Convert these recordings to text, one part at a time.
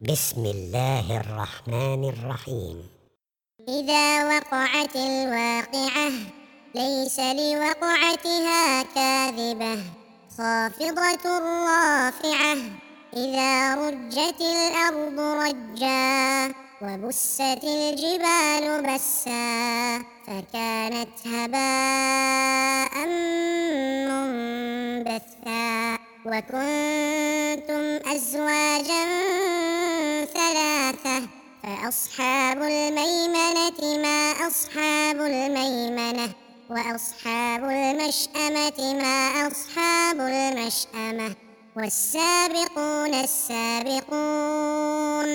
بسم الله الرحمن الرحيم. إذا وقعت الواقعة ليس لوقعتها كاذبة خافضة رافعة إذا رجت الأرض رجا وبست الجبال بسا فكانت هباء منبثا وكنتم أزواجا ثلاثة فأصحاب الميمنة ما أصحاب الميمنة وأصحاب المشأمة ما أصحاب المشأمة والسابقون السابقون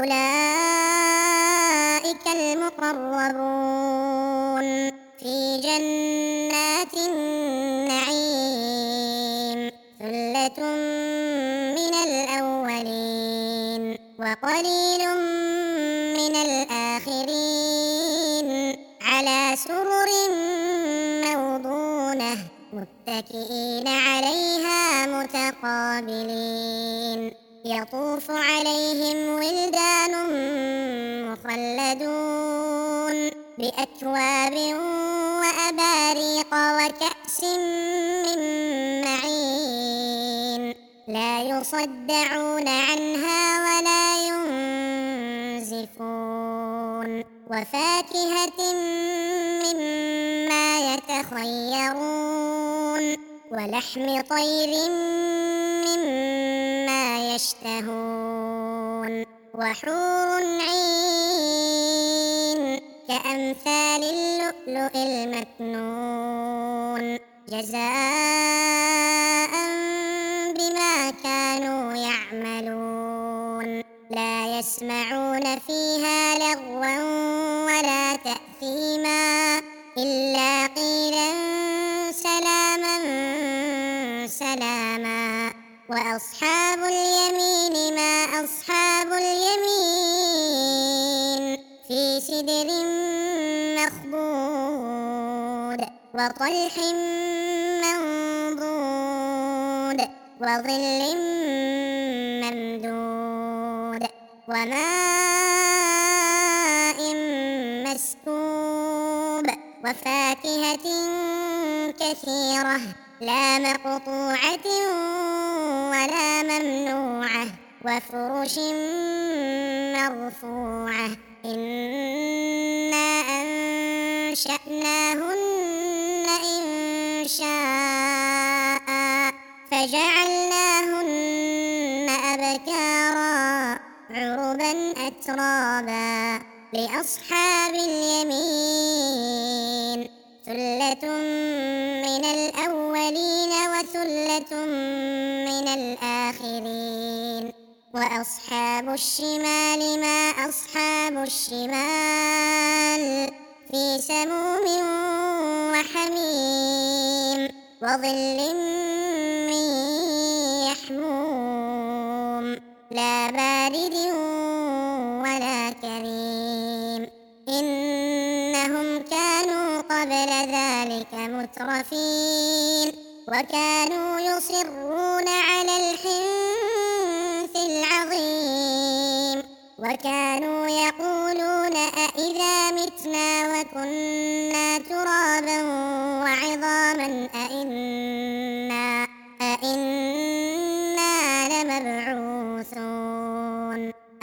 أولئك المقربون في جنات النعيم ثلة من الأولين وقليل من الآخرين على سرر موضونة متكئين عليها متقابلين يطوف عليهم ولدان مخلدون بأكواب وأباريق وكأس من معين لا يصدعون عنها ولا ينزفون وفاكهة مما يتخيرون ولحم طير مما يشتهون وحور عين كأمثال اللؤلؤ المكنون جزاء بما كانوا يعملون لا يسمعون فيها لغوا ولا تأثيما إلا قيلا سلاما سلاما وأصحاب اليمين ما أصحاب اليمين في سدر مخضود وطلح منضود وظل ممدود وماء مسكوب وفاكهة كثيرة لا مقطوعة ولا ممنوعة وفرش مرفوعة إنا أنشأناهن إنشاء فجعلناهن أبكارا عربا أترابا لأصحاب اليمين ثلة من الأولين وثلة من الآخرين وأصحاب الشمال ما أصحاب الشمال في سموم وحميم وظل من يحموم لا بارد ولا كريم إنهم كانوا قبل ذلك مترفين وكانوا يصرون على الحنث العظيم وكانوا يقولون أإذا متنا وكنا ترابا وعظاما أإنا لمبعوثون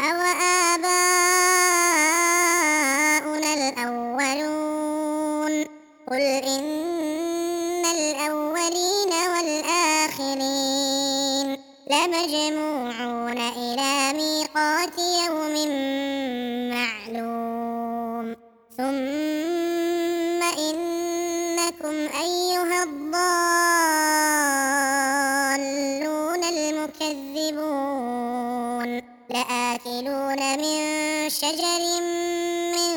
أوآباؤنا الأولون قل إن الأولين والآخرين لمجموعون إلى ميقات يوم معلوم ثم إنكم أيها الضالون المكذبون لآكلون من شجر من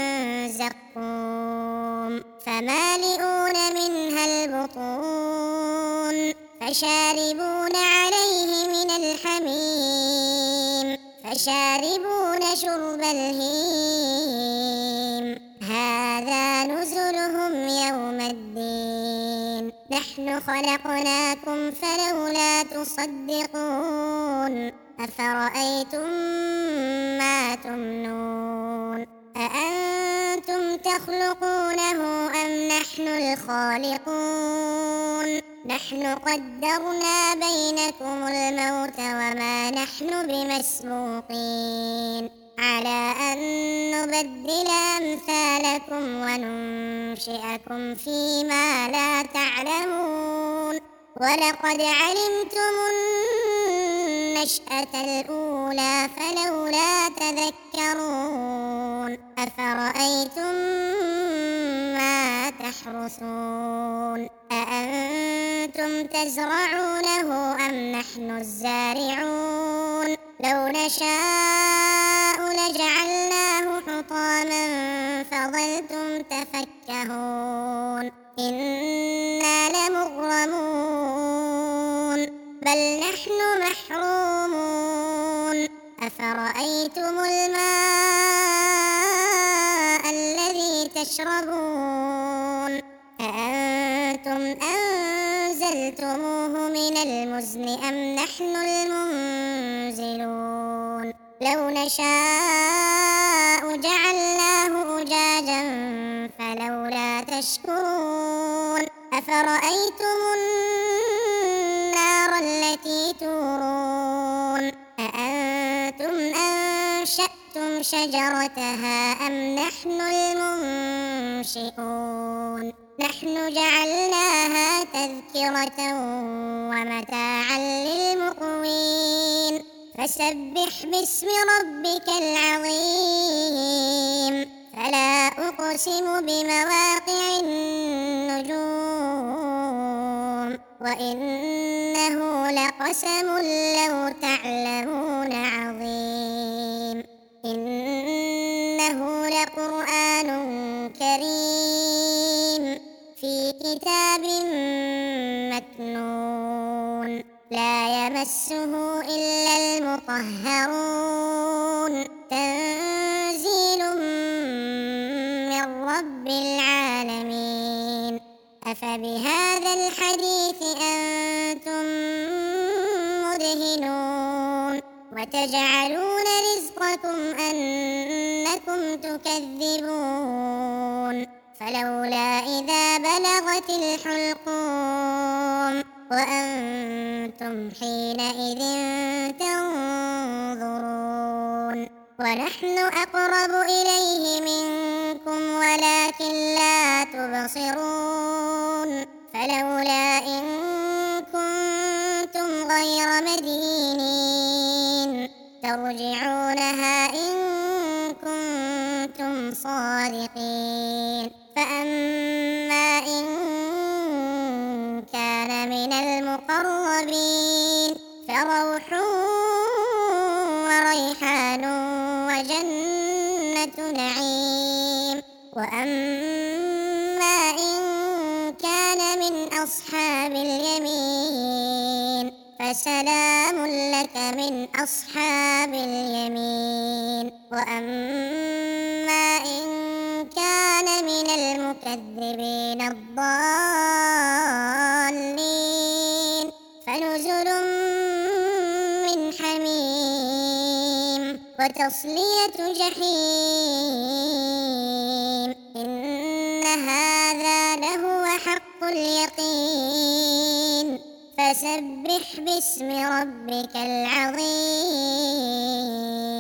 زقوم فمالئون منها البطون فشاربون عليه من الحميم فشاربون شرب الهيم هذا نزلهم يوم الدين نحن خلقناكم فلولا تصدقون أفرأيتم لا تمنون أأنتم تخلقونه أم نحن الخالقون نحن قدرنا بينكم الموت وما نحن بمسبوقين على أن نبدل أمثالكم وننشئكم فيما لا تعلمون ولقد علمتم النشأة الأولى فلولا تذكرون أفرأيتم ما تحرثون أأنتم تزرعونه أم نحن الزارعون لو نشاء لجعلناه حطاما فظلتم تفكهون إنا لمغرمون بل نحن محرومون أفرأيتم الماء الذي تشربون أأنتم أنزلتموه من المزن أم نحن المنزلون لو نشاء جعلناه أجاجا فلولا تشكرون أفرأيتم النار التي تورون أأنتم أنشأتم شجرتها أم نحن المنشئون نحن جعلناها تذكرة ومتاعا للمقوين فسبح باسم ربك العظيم فلا أقسم بمواقع النجوم وإنه لقسم لو تعلمون عظيم إنه لقرآن كريم في كتاب مكنون لا يمسه إلا المطهرون تنزيل من رب العالمين أفبهذا الحديث أنتم مدهنون وتجعلون رزقكم أنكم تكذبون فلولا إذا بلغت الحلقوم وأنتم حينئذ تنظرون ونحن أقرب إليه منكم ولكن لا تبصرون فلولا إن كنتم غير مدينين ترجعونها إن كنتم صادقين فأما إن كان من المقربين فروح وريحان وجنة نعيم وأما إن كان من أصحاب اليمين فسلام لك من أصحاب اليمين وأما إن كان من المكذبين الضالين فنزل من حميم وتصلية جحيم إن هذا لهو حق اليقين فسبح باسم ربك العظيم